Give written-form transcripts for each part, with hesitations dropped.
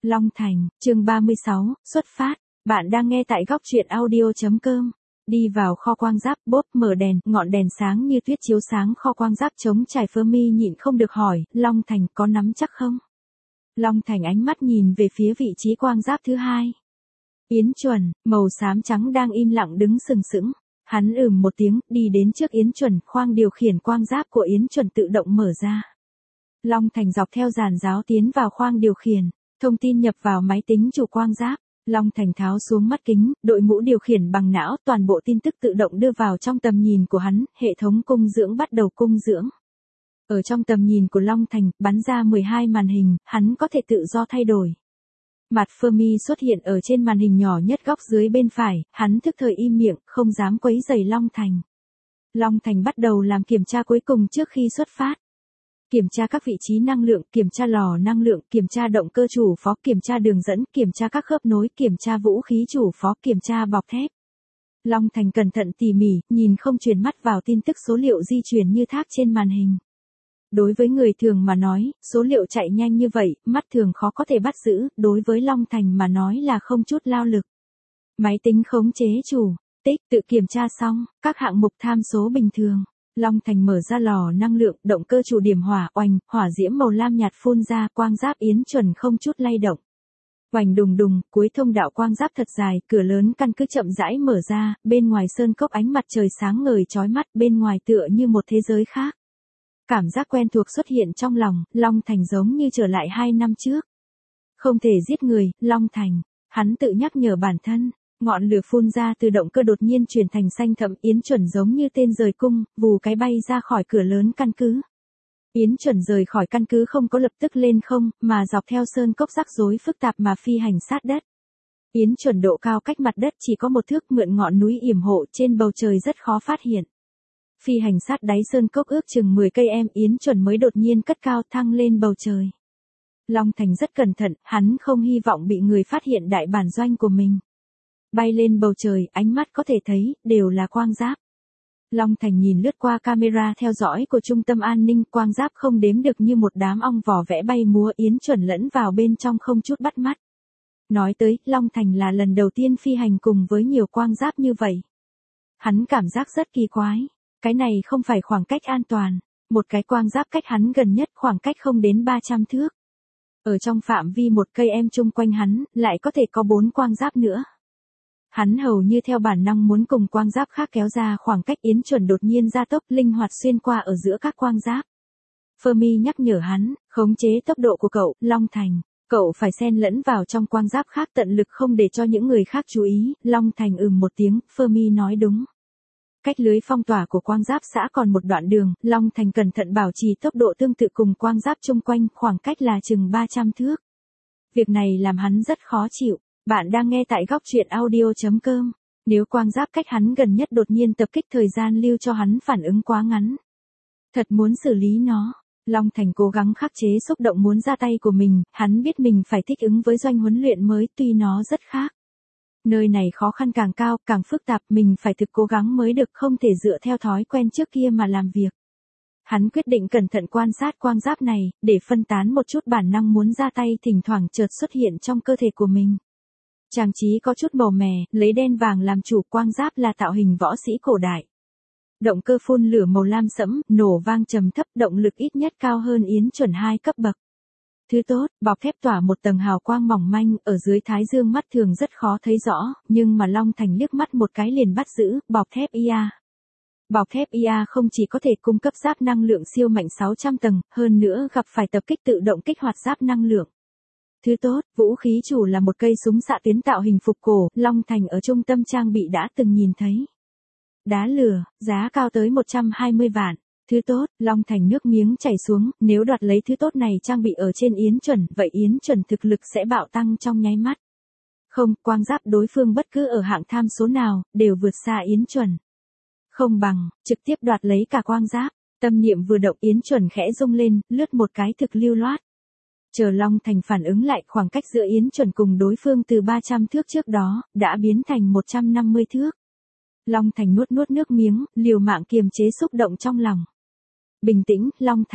Long Thành, chương 36, xuất phát. Bạn đang nghe tại góc truyện audio.com. Đi vào kho quang giáp, bốp mở đèn, ngọn đèn sáng như tuyết chiếu sáng kho quang giáp trống trải. Fermi nhịn không được hỏi, Long Thành có nắm chắc không? Long Thành ánh mắt nhìn về phía vị trí quang giáp thứ hai. Yến Chuẩn, màu xám trắng đang im lặng đứng sừng sững. Hắn một tiếng, đi đến trước Yến Chuẩn, khoang điều khiển quang giáp của Yến Chuẩn tự động mở ra. Long Thành dọc theo giàn giáo tiến vào khoang điều khiển, thông tin nhập vào máy tính chủ quang giáp. Long Thành tháo xuống mắt kính, đội mũ điều khiển bằng não, toàn bộ tin tức tự động đưa vào trong tầm nhìn của hắn, hệ thống cung dưỡng bắt đầu cung dưỡng. Ở trong tầm nhìn của Long Thành, bắn ra 12 màn hình, hắn có thể tự do thay đổi. Mặt Fermi xuất hiện ở trên màn hình nhỏ nhất góc dưới bên phải, hắn thức thời im miệng, không dám quấy rầy Long Thành. Long Thành bắt đầu làm kiểm tra cuối cùng trước khi xuất phát. Kiểm tra các vị trí năng lượng, kiểm tra lò năng lượng, kiểm tra động cơ chủ phó, kiểm tra đường dẫn, kiểm tra các khớp nối, kiểm tra vũ khí chủ phó, kiểm tra bọc thép. Long Thành cẩn thận tỉ mỉ, nhìn không chuyển mắt vào tin tức số liệu di chuyển như thác trên màn hình. Đối với người thường mà nói, số liệu chạy nhanh như vậy, mắt thường khó có thể bắt giữ, đối với Long Thành mà nói là không chút lao lực. Máy tính khống chế chủ, tích tự kiểm tra xong, các hạng mục tham số bình thường. Long Thành mở ra lò năng lượng, động cơ chủ điểm hỏa, oanh, hỏa diễm màu lam nhạt phun ra, quang giáp Yến Chuẩn không chút lay động. Oanh đùng đùng, cuối thông đạo quang giáp thật dài, cửa lớn căn cứ chậm rãi mở ra, bên ngoài sơn cốc ánh mặt trời sáng ngời chói mắt, bên ngoài tựa như một thế giới khác. Cảm giác quen thuộc xuất hiện trong lòng, Long Thành giống như trở lại 2 năm trước. Không thể giết người, Long Thành, hắn tự nhắc nhở bản thân. Ngọn lửa phun ra từ động cơ đột nhiên chuyển thành xanh thẫm, Yến Chuẩn giống như tên rời cung, vù cái bay ra khỏi cửa lớn căn cứ. Yến Chuẩn rời khỏi căn cứ không có lập tức lên không, mà dọc theo sơn cốc rắc rối phức tạp mà phi hành sát đất. Yến Chuẩn độ cao cách mặt đất chỉ có 1 thước, mượn ngọn núi yểm hộ trên bầu trời rất khó phát hiện. Phi hành sát đáy sơn cốc ước chừng 10 cây Yến Chuẩn mới đột nhiên cất cao thăng lên bầu trời. Long Thành rất cẩn thận, hắn không hy vọng bị người phát hiện đại bản doanh của mình. Bay lên bầu trời, ánh mắt có thể thấy, đều là quang giáp. Long Thành nhìn lướt qua camera theo dõi của trung tâm an ninh, quang giáp không đếm được như một đám ong vỏ vẽ bay múa, Yến Chuẩn lẫn vào bên trong không chút bắt mắt. Nói tới, Long Thành là lần đầu tiên phi hành cùng với nhiều quang giáp như vậy. Hắn cảm giác rất kỳ quái. Cái này không phải khoảng cách an toàn. Một cái quang giáp cách hắn gần nhất khoảng cách không đến 300 thước. Ở trong phạm vi 1 cây chung quanh hắn, lại có thể có 4 quang giáp nữa. Hắn hầu như theo bản năng muốn cùng quang giáp khác kéo ra khoảng cách. Yến Chuẩn đột nhiên gia tốc linh hoạt xuyên qua ở giữa các quang giáp. Fermi nhắc nhở hắn, khống chế tốc độ của cậu, Long Thành. Cậu phải xen lẫn vào trong quang giáp khác, tận lực không để cho những người khác chú ý. Long Thành một tiếng, Fermi nói đúng. Cách lưới phong tỏa của quang giáp xã còn một đoạn đường, Long Thành cẩn thận bảo trì tốc độ tương tự cùng quang giáp chung quanh, khoảng cách là chừng 300 thước. Việc này làm hắn rất khó chịu. Bạn đang nghe tại góc truyện audio.com. Nếu quang giáp cách hắn gần nhất đột nhiên tập kích, thời gian lưu cho hắn phản ứng quá ngắn. Thật muốn xử lý nó. Long Thành cố gắng khắc chế xúc động muốn ra tay của mình, hắn biết mình phải thích ứng với doanh huấn luyện mới, tuy nó rất khác. Nơi này khó khăn càng cao, càng phức tạp, mình phải thực cố gắng mới được, không thể dựa theo thói quen trước kia mà làm việc. Hắn quyết định cẩn thận quan sát quang giáp này, để phân tán một chút bản năng muốn ra tay thỉnh thoảng chợt xuất hiện trong cơ thể của mình. Trang trí có chút màu mè, lấy đen vàng làm chủ, quang giáp là tạo hình võ sĩ cổ đại. Động cơ phun lửa màu lam sẫm, nổ vang trầm thấp, động lực ít nhất cao hơn Yến Chuẩn 2 cấp bậc. Thứ tốt, bọc thép tỏa một tầng hào quang mỏng manh, ở dưới thái dương mắt thường rất khó thấy rõ, nhưng mà Long Thành liếc mắt một cái liền bắt giữ, bọc thép IA. Bọc thép IA không chỉ có thể cung cấp giáp năng lượng siêu mạnh 600 tầng, hơn nữa gặp phải tập kích tự động kích hoạt giáp năng lượng. Thứ tốt, vũ khí chủ là một cây súng xạ tuyến tạo hình phục cổ, Long Thành ở trung tâm trang bị đã từng nhìn thấy. Đá lửa, giá cao tới 120 vạn. Thứ tốt, Long Thành nước miếng chảy xuống, nếu đoạt lấy thứ tốt này trang bị ở trên Yến Chuẩn, vậy Yến Chuẩn thực lực sẽ bạo tăng trong nháy mắt. Không, quang giáp đối phương bất cứ ở hạng tham số nào, đều vượt xa Yến Chuẩn. Không bằng, trực tiếp đoạt lấy cả quang giáp. Tâm niệm vừa động, Yến Chuẩn khẽ rung lên, lướt một cái thực lưu loát. Chờ Long Thành phản ứng lại, khoảng cách giữa Yến Chuẩn cùng đối phương từ 300 thước trước đó, đã biến thành 150 thước. Long Thành nuốt nước miếng, liều mạng kiềm chế xúc động trong lòng. Bình tĩnh, Long Thành.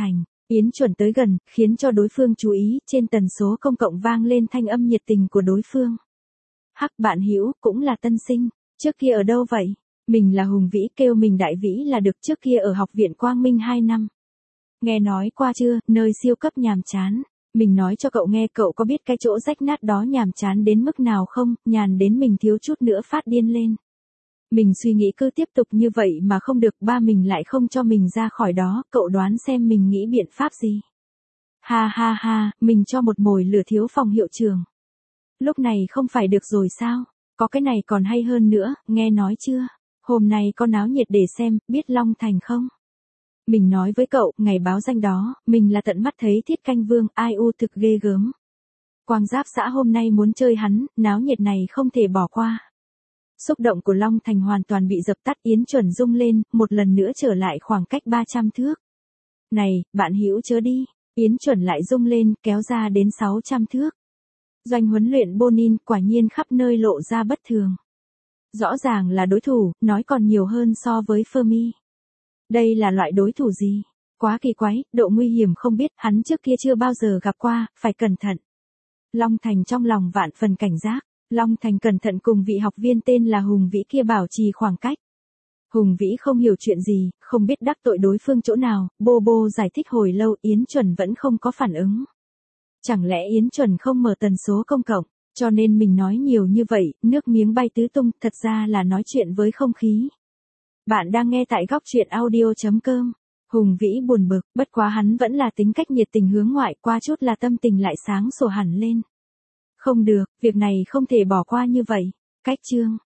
Yến Chuẩn tới gần, khiến cho đối phương chú ý, trên tần số công cộng vang lên thanh âm nhiệt tình của đối phương. Hắc bạn hữu, cũng là tân sinh, trước kia ở đâu vậy? Mình là Hùng Vĩ, kêu mình Đại Vĩ là được, trước kia ở học viện Quang Minh 2 năm. Nghe nói qua chưa, nơi siêu cấp nhàm chán. Mình nói cho cậu nghe, cậu có biết cái chỗ rách nát đó nhàm chán đến mức nào không, nhàn đến mình thiếu chút nữa phát điên lên. Mình suy nghĩ cứ tiếp tục như vậy mà không được, ba mình lại không cho mình ra khỏi đó, cậu đoán xem mình nghĩ biện pháp gì. Ha ha ha, mình cho một mồi lửa thiếu phòng hiệu trưởng. Lúc này không phải được rồi sao, có cái này còn hay hơn nữa, nghe nói chưa, hôm nay có náo nhiệt để xem, biết Long Thành không? Mình nói với cậu, ngày báo danh đó, mình là tận mắt thấy Thiết Canh Vương, ai u thực ghê gớm. Quang Giáp xã hôm nay muốn chơi hắn, náo nhiệt này không thể bỏ qua. Xúc động của Long Thành hoàn toàn bị dập tắt, Yến Chuẩn rung lên, một lần nữa trở lại khoảng cách 300 thước. Này, bạn hữu chớ đi, Yến Chuẩn lại rung lên, kéo ra đến 600 thước. Doanh huấn luyện Bonin quả nhiên khắp nơi lộ ra bất thường. Rõ ràng là đối thủ, nói còn nhiều hơn so với Fermi. Đây là loại đối thủ gì? Quá kỳ quái, độ nguy hiểm không biết, hắn trước kia chưa bao giờ gặp qua, phải cẩn thận. Long Thành trong lòng vạn phần cảnh giác. Long Thành cẩn thận cùng vị học viên tên là Hùng Vĩ kia bảo trì khoảng cách. Hùng Vĩ không hiểu chuyện gì, không biết đắc tội đối phương chỗ nào, bô bô giải thích hồi lâu, Yến Chuẩn vẫn không có phản ứng. Chẳng lẽ Yến Chuẩn không mở tần số công cộng, cho nên mình nói nhiều như vậy, nước miếng bay tứ tung, thật ra là nói chuyện với không khí. Bạn đang nghe tại góc truyện audio.com. Hùng Vĩ buồn bực, bất quá hắn vẫn là tính cách nhiệt tình hướng ngoại, qua chút là tâm tình lại sáng sủa hẳn lên. Không được, việc này không thể bỏ qua như vậy. Cách chương.